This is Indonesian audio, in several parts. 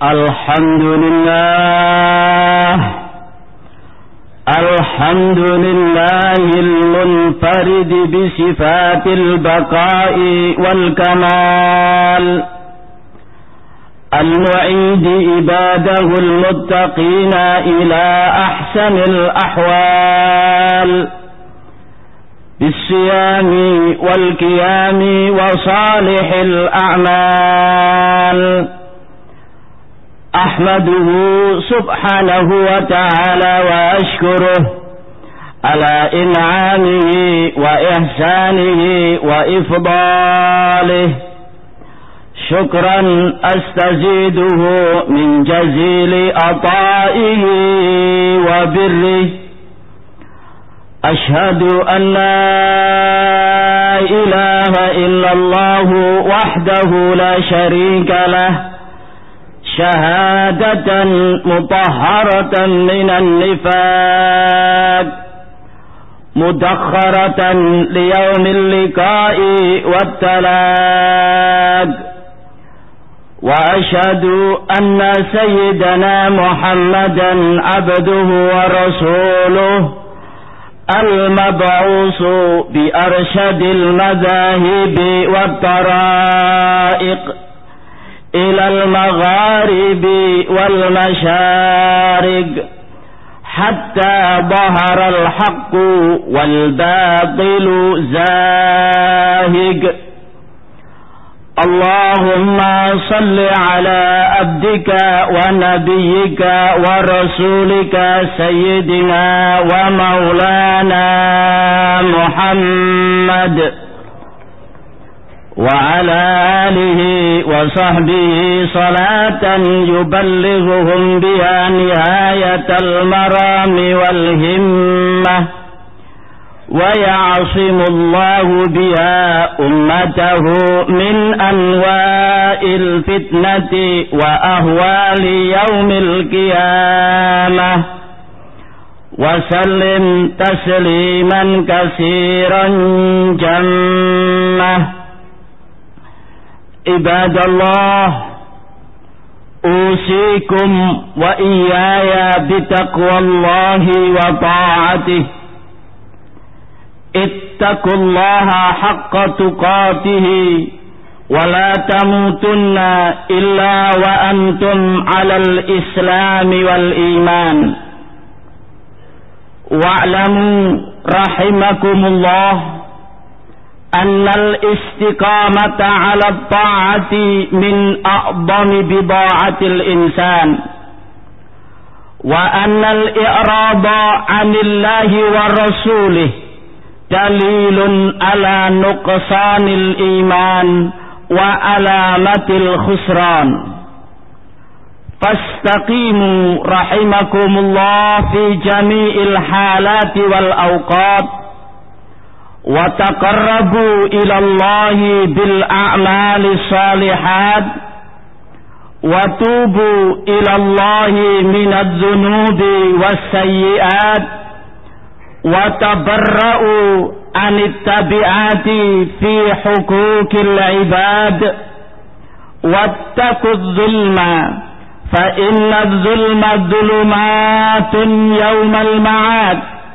الحمد لله المنفرد بصفات البقاء والكمال، المعيد عباده المتقين إلى أحسن الأحوال بالصيام والقيام وصالح الأعمال. أحمده سبحانه وتعالى وأشكره على إنعامه وإحسانه وإفضاله، شكرا أستزيده من جزيل عطائه وبره. أشهد أن لا إله إلا الله وحده لا شريك له، شهادة مطهرة من النفاق، مدخرة ليوم اللقاء والتلاق. وأشهد أن سيدنا محمدا عبده ورسوله، المبعوث بأرشد المذاهب والطرائق إلى المغارب والمشارق، حتى ظهر الحق والباطل زاهق. اللهم صل على عبدك ونبيك ورسولك سيدنا ومولانا محمد وعلى آله وصحبه صلاة يبلغهم بها نهاية المرام والهمة، ويعصم الله بها أمته من أنواع الفتنة وأهوال يوم القيامة. وسلم تسليما كثيرا جمّة. عباد الله، أوصيكم وإياي بتقوى الله وطاعته. اتقوا الله حق تقاته ولا تموتن إلا وأنتم على الإسلام والإيمان. واعلموا رحمكم الله أن الاستقامة على الطاعة من أعظم بضاعة الإنسان، وأن الإعراض عن الله ورسوله دليل على نقصان الإيمان وعلامة الخسران. فاستقيموا رحمكم الله في جميع الحالات والأوقات، وتقربوا إلى الله بالأعمال الصالحات، وتوبوا إلى الله من الذنوب والسيئات، وتبرؤوا عن التبعات في حقوق العباد. واتقوا الظلم فإن الظلم ظلمات يوم المعاد.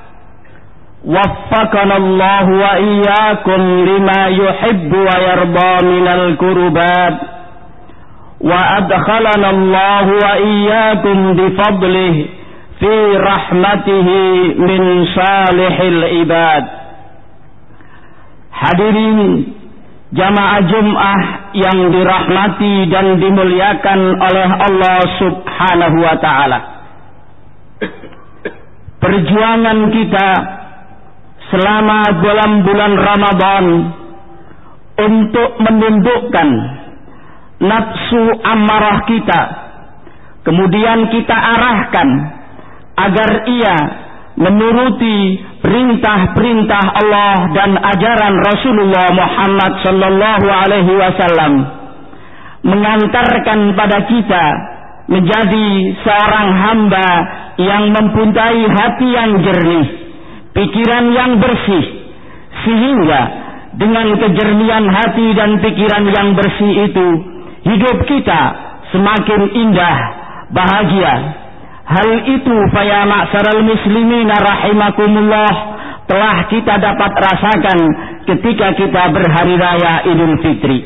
وفقنا الله وإياكم لما يحب ويرضى من القربات، وأدخلنا الله وإياكم بفضله في رحمته من صالح العباد. Hadirin jamaah Jum'ah yang dirahmati dan dimuliakan oleh Allah Subhanahu wa Ta'ala, perjuangan kita selama bulan Ramadan untuk menundukkan nafsu amarah kita, kemudian kita arahkan agar ia menuruti perintah-perintah Allah dan ajaran Rasulullah Muhammad sallallahu alaihi wasallam, mengantarkan pada kita menjadi seorang hamba yang mempunyai hati yang jernih, pikiran yang bersih, sehingga dengan kejernihan hati dan pikiran yang bersih itu hidup kita semakin indah, bahagia. Hal itu ya ma'syaral muslimin rahimakumullah telah kita dapat rasakan ketika kita berhari raya Idul Fitri.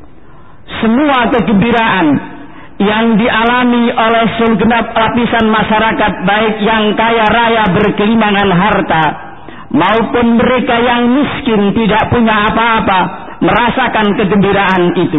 Semua kegembiraan yang dialami oleh segenap lapisan masyarakat, baik yang kaya raya berkelimangan harta maupun mereka yang miskin tidak punya apa-apa, merasakan kegembiraan itu.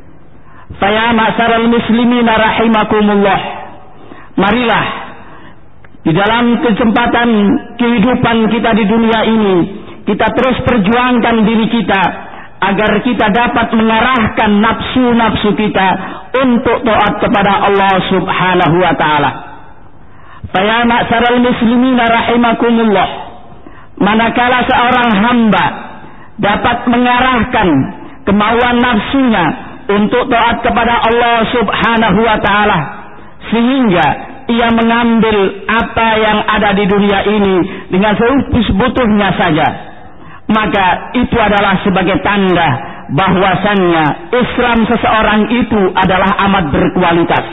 Ya ma'syaral muslimin rahimakumullah, marilah di dalam kesempatan kehidupan kita di dunia ini kita terus perjuangkan diri kita agar kita dapat mengarahkan nafsu-nafsu kita untuk taat kepada Allah Subhanahu wa taala. Ya ma'syaral muslimin rahimakumullah, manakala seorang hamba dapat mengarahkan kemauan nafsunya untuk taat kepada Allah Subhanahu wa taala, sehingga ia mengambil apa yang ada di dunia ini dengan sebutuhnya saja, maka itu adalah sebagai tanda bahwasannya Islam seseorang itu adalah amat berkualitas.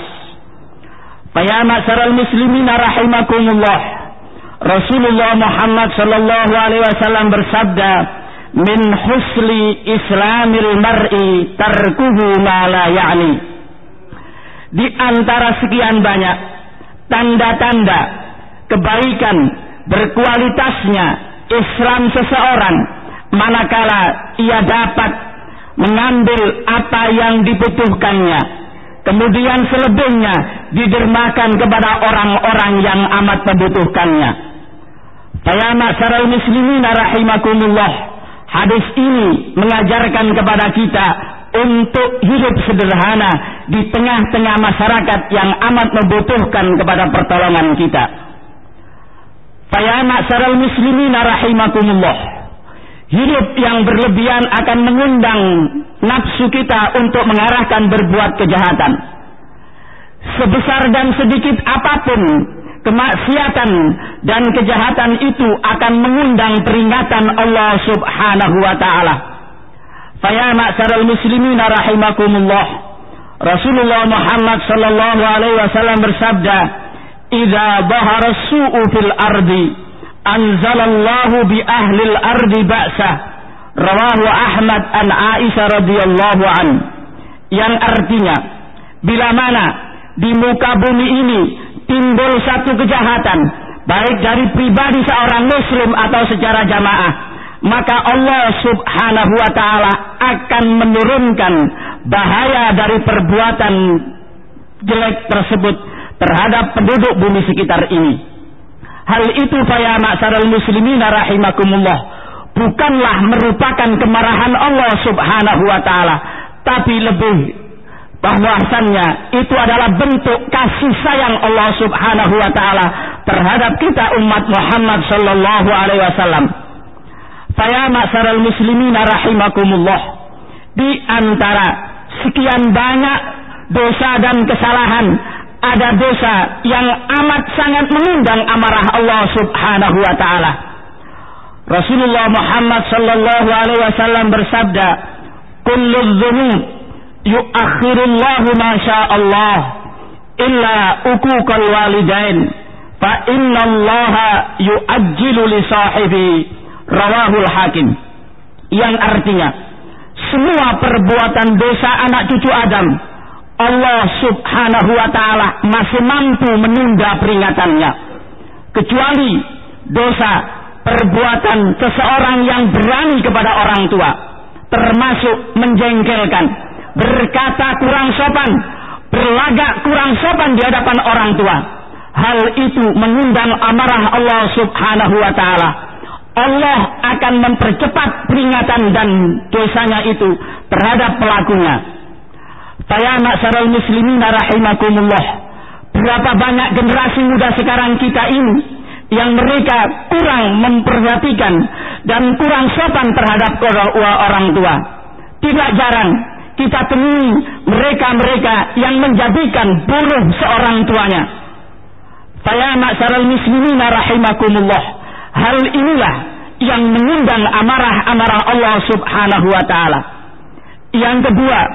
Ya ma'syaral muslimin rahimakumullah, Rasulullah Muhammad sallallahu alaihi wasallam bersabda, min husli islamil mar'i tarkuhu ma la ya'ni. Di antara sekian banyak tanda-tanda kebaikan berkualitasnya Islam seseorang manakala ia dapat mengambil apa yang dibutuhkannya, kemudian selebihnya didermakan kepada orang-orang yang amat membutuhkannya. Ya ma'syaral muslimin rahimakumullah, hadis ini mengajarkan kepada kita untuk hidup sederhana di tengah-tengah masyarakat yang amat membutuhkan kepada pertolongan kita. Ya ma'syaral muslimin rahimakumullah, hidup yang berlebihan akan mengundang nafsu kita untuk mengarahkan berbuat kejahatan. Sebesar dan sedikit apapun kemaksiatan dan kejahatan itu akan mengundang peringatan Allah Subhanahu wa taala. Ya ma'syaral muslimin rahimakumullah, Rasulullah Muhammad sallallahu alaihi wasallam bersabda, "Idza dhahara as-su'u fil ardi anzalallahu bi ahli al-ardi ba'sa." Rawahu Ahmad an Aisyah radhiyallahu an. Yang artinya, bila mana di muka bumi ini timbul satu kejahatan, baik dari pribadi seorang muslim atau secara jamaah, maka Allah Subhanahu wa taala akan menurunkan bahaya dari perbuatan jelek tersebut terhadap penduduk bumi sekitar ini. Hal itu ya ma'syaral muslimin rahimakumullah bukanlah merupakan kemarahan Allah Subhanahu wa taala, tapi lebih bahwasannya itu adalah bentuk kasih sayang Allah Subhanahu wa taala terhadap kita umat Muhammad sallallahu alaihi wasallam. Ya ma'syaral muslimin rahimakumullah, di antara sekian banyak dosa dan kesalahan, ada dosa yang amat sangat mengundang amarah Allah Subhanahu wa taala. Rasulullah Muhammad sallallahu alaihi wasallam bersabda, "Kullu dzunub yu'akhirullahu ma sya'allah illa uquqal walidain fa innallaha yu'ajjilu li sahibi." Rawahul Hakim. Yang artinya, semua perbuatan dosa anak cucu Adam, Allah Subhanahu wa taala masih mampu menunda peringatannya, kecuali dosa perbuatan seseorang yang berani kepada orang tua, termasuk menjengkelkan, berkata kurang sopan, berlagak kurang sopan di hadapan orang tua. Hal itu mengundang amarah Allah Subhanahu wa taala. Allah akan mempercepat peringatan dan dosanya itu terhadap pelakunya. Ya ma'syaral muslimin rahimakumullah, berapa banyak generasi muda sekarang kita ini yang mereka kurang memperhatikan dan kurang sopan terhadap orang tua. Tidak jarang kita temui mereka-mereka yang menjadikan buruh seorang tuanya. Ya ma'syaral muslimin rahimakumullah, hal inilah yang mengundang amarah-amarah Allah Subhanahu wa taala. Yang kedua,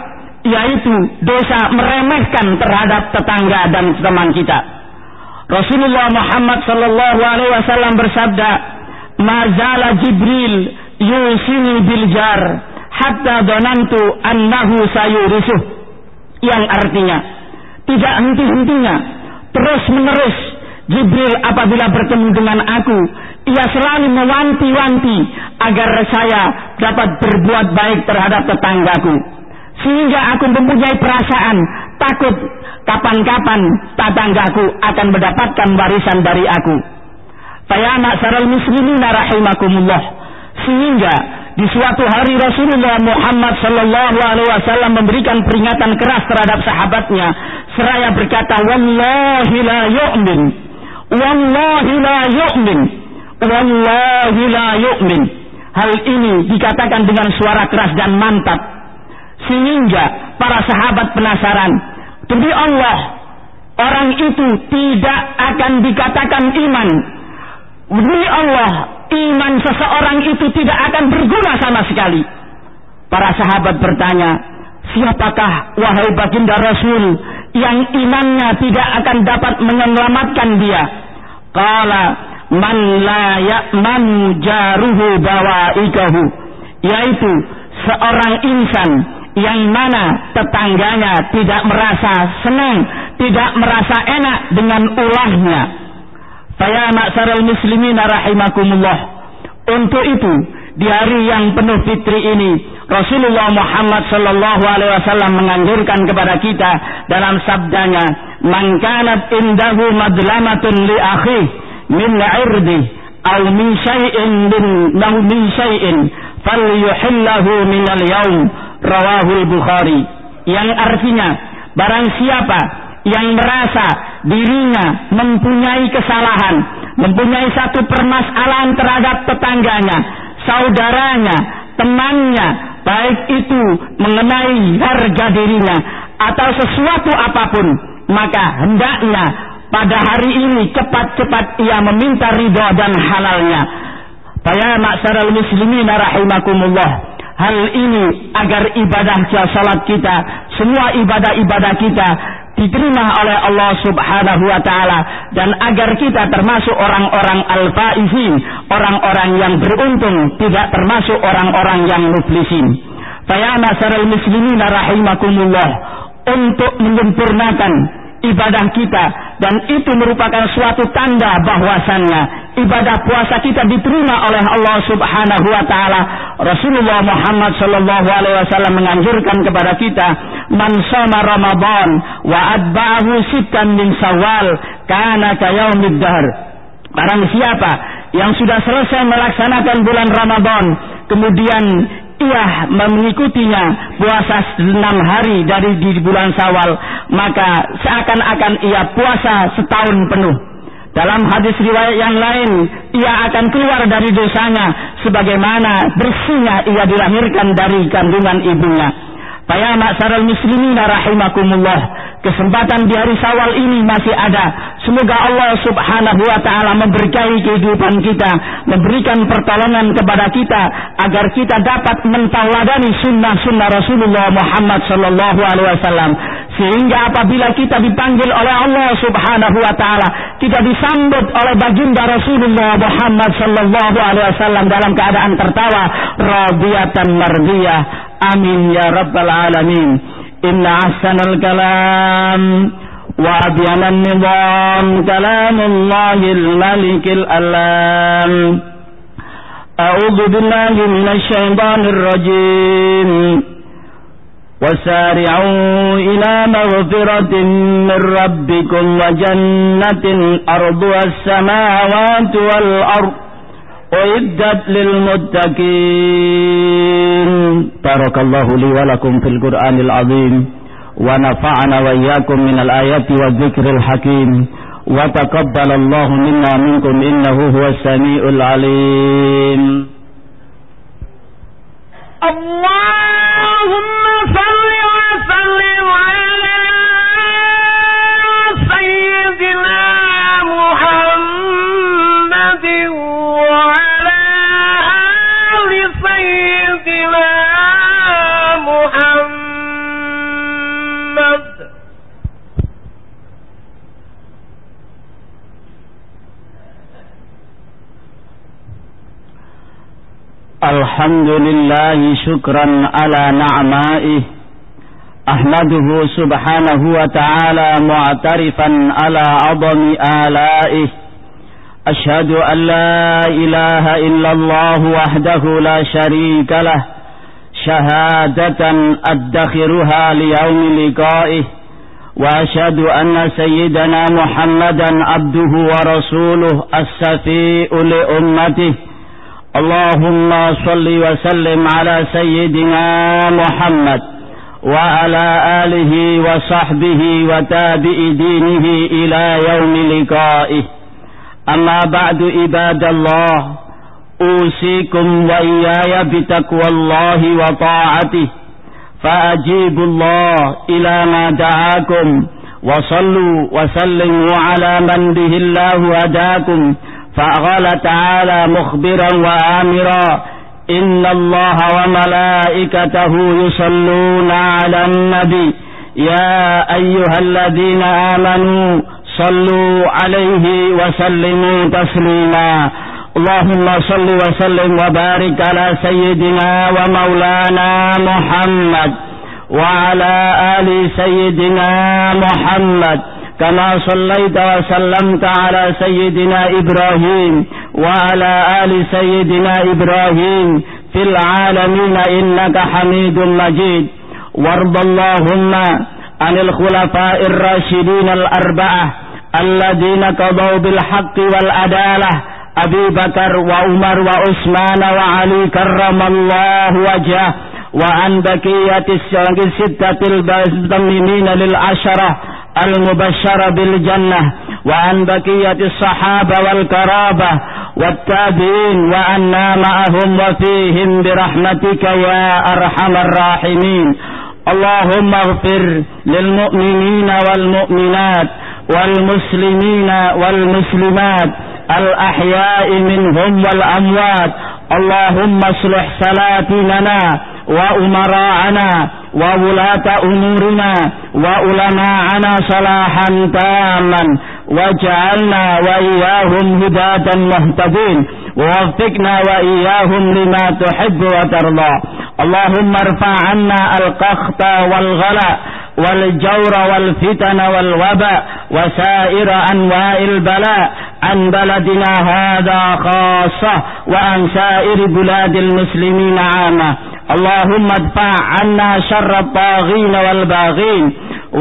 yaitu dosa meremehkan terhadap tetangga dan teman kita. Rasulullah Muhammad sallallahu alaihi wasallam bersabda, "Mazala Jibril yusini bil jar hatta dhanantu annahu sayurisuh." Yang artinya, tidak henti-hentinya, terus-menerus Jibril apabila bertemu dengan aku, ia selalu mewanti-wanti agar saya dapat berbuat baik terhadap tetanggaku, sehingga aku mempunyai perasaan takut kapan-kapan tetanggaku akan mendapatkan warisan dari aku. Fa ma'syaral muslimina rahimakumullah, sehingga di suatu hari Rasulullah Muhammad sallallahu alaihi wasallam memberikan peringatan keras terhadap sahabatnya seraya berkata, "Wallahi la yu'min, wallahi la yu'min, wallahi la yu'min." Hal ini dikatakan dengan suara keras dan mantap, sehingga para sahabat penasaran. Demi Allah, orang itu tidak akan dikatakan iman. Demi Allah, iman seseorang itu tidak akan berguna sama sekali. Para sahabat bertanya, siapakah wahai baginda Rasul yang imannya tidak akan dapat menyelamatkan dia? Qala man la ya'manu jaruhu bawaikahu, yaitu seorang insan yang mana tetangganya tidak merasa senang, tidak merasa enak dengan ulahnya. Faya ma'syaral muslimina rahimakumullah. Untuk itu, di hari yang penuh fitri ini, Rasulullah Muhammad sallallahu alaihi wasallam menganjurkan kepada kita dalam sabdanya, "Man kanat indahu madlamatun li akhihi min 'irdi aw min syai'in falyuhillahu min al-yawm." Rawahul Bukhari. Yang artinya, barang siapa yang merasa dirinya mempunyai kesalahan, mempunyai satu permasalahan terhadap tetangganya, saudaranya, temannya, baik itu mengenai harga dirinya atau sesuatu apapun, maka hendaknya pada hari ini cepat-cepat ia meminta ridha dan halalnya. Faya ma'syaral muslimina rahimakumullah. Hal ini agar ibadah salat kita, semua ibadah-ibadah kita diterima oleh Allah Subhanahu wa taala, dan agar kita termasuk orang-orang al-faizin, orang-orang yang beruntung, tidak termasuk orang-orang yang muflisin. Fa ya ma'syaral muslimin rahimakumullah, untuk menyempurnakan ibadah kita, dan itu merupakan suatu tanda bahwasannya ibadah puasa kita diterima oleh Allah Subhanahu wa taala. Rasulullah Muhammad sallallahu alaihi wasallam menganjurkan kepada kita, "Man shoma Ramadan wa atba'ahu sittan min Syawal kana ka yaumid dahr." Barang siapa yang sudah selesai melaksanakan bulan Ramadan, kemudian ia mengikutinya puasa 6 hari dari di bulan Syawal, maka seakan-akan ia puasa setahun penuh. Dalam hadis riwayat yang lain, ia akan keluar dari dosanya sebagaimana bersihnya ia dilahirkan dari kandungan ibunya. Faya ma'syaral muslimina rahimakumullah, kesempatan di hari Syawal ini masih ada. Semoga Allah Subhanahu wa taala memberkahi kehidupan kita, memberikan pertolongan kepada kita agar kita dapat mentauladani sunnah-sunnah Rasulullah Muhammad sallallahu alaihi wasallam, sehingga apabila kita dipanggil oleh Allah Subhanahu wa taala, kita disambut oleh baginda Rasulullah Muhammad sallallahu alaihi wasallam dalam keadaan tertawa, radiyatan mardiyah. Amin ya rabbal alamin. Inna ahsanal kalam wa abyanan nizam kalamullahil malikil alam. A'udzu billahi minasy syaithanir rajim. Wasari'u ila maghfiratin min rabbikum wa jannatin arduha as-samawati wal ardh uiddat lil muttaqin. Barakallahu li wa lakum fil Qur'anil azim wa nafa'ana wa iyyakum minal ayati wadh-dhikril hakim wa taqabbalallahu minna minkum innahu huwas samiul alim. Allahumma salli wa sallim ala sayyidina Muhammadin wa Alhamdulillah syukran ala na'maihi ahmaduhu subhanahu wa ta'ala mu'tarifan ala adami alaihi ashhadu an la ilaha illallah wahdahu la syarika lah syahadatan addakhiruha liyaumi liqa'ih wa ashhadu anna sayyidana Muhammadan abduhu wa rasuluh as-safi'u li ummatihi Allahumma salli wa sallim ala sayyidina Muhammad wa ala alihi wa sahbihi wa tabi'i dinihi ila yaumi liqa'ih. Amma ba'du ibadallah, usikum wa iyaya bitaqwallahi wa ta'atih, fa'ajibullah ila ma da'akum wa sallu wa sallimu ala man bihillahu hadakum. فقال تعالى مخبرا وآمرا إن الله وملائكته يصلون على النبي يا أيها الذين آمنوا صلوا عليه وسلموا تسليما اللهم صل وسلم وبارك على سيدنا ومولانا محمد وعلى آل سيدنا محمد كما صليت وسلمت على سيدنا إبراهيم وعلى آل سيدنا إبراهيم في العالمين إنك حميد مجيد وارض اللهم عن الخلفاء الراشدين الأربعة الذين قضوا بالحق والعدالة أبي بكر وعمر وعثمان وعلي كرم الله وجهه وعن بقية الستة المتممين للعشرة المبشرة بالجنة وعن بقية الصحابة والقرابة والتابعين وعنا معهم وفيهم برحمتك يا أرحم الراحمين اللهم اغفر للمؤمنين والمؤمنات والمسلمين والمسلمات الأحياء منهم والأموات اللهم اصلح سلاطيننا وأمراءنا وولاة أمورنا وعلماءنا صلاحا تاما واجعلنا وإياهم هداة مهتدين ووفقنا وإياهم لما تحب وترضى اللهم ارفع عنا القحط والغلاء والجور والفتن والوباء وسائر أنواع البلاء عن بلدنا هذا خاصة وعن سائر بلاد المسلمين عامة اللهم ادفع عنا شر الطاغين والباغين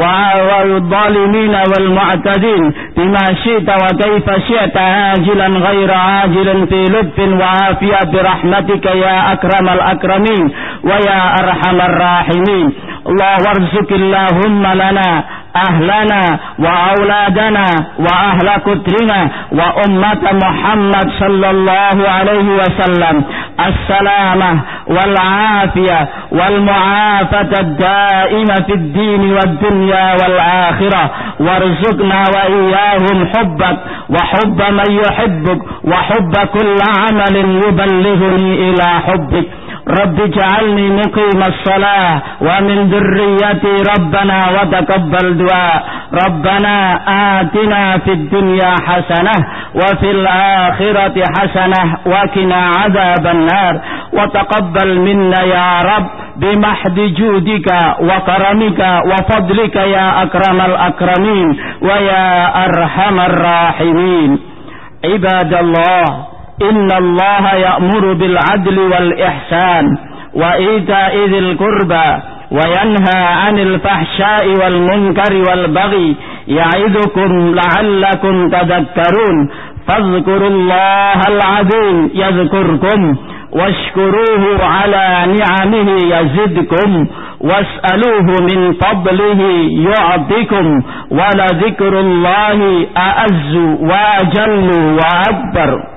والظالمين والمعتدين بما شئت وكيف شئت عاجلا غير عاجل في لطف وعافية برحمتك يا أكرم الأكرمين ويا أرحم الراحمين الله وارزق اللهم لنا أهلنا وأولادنا وأهل كترنا وأمة محمد صلى الله عليه وسلم السلامة والعافية والمعافاة الدائمة في الدين والدنيا والآخرة وارزقنا وإياهم حبك وحب من يحبك وحب كل عمل يبلغني إلى حبك رب اجعلني مقيم الصلاة ومن ذريتي ربنا وتقبل دعاء ربنا آتنا في الدنيا حسنة وفي الآخرة حسنة وقنا عذاب النار وتقبل منا يا رب بمحض جودك وكرمك وفضلك يا أكرم الأكرمين ويا أرحم الراحمين عباد الله إن الله يأمر بالعدل والإحسان وإيتاء ذي القربى وينهى عن الفحشاء والمنكر والبغي يعظكم لعلكم تذكرون فاذكروا الله العظيم يذكركم واشكروه على نعمه يزدكم واسألوه من فضله يعطكم ولذكر الله أعز وأجل وأكبر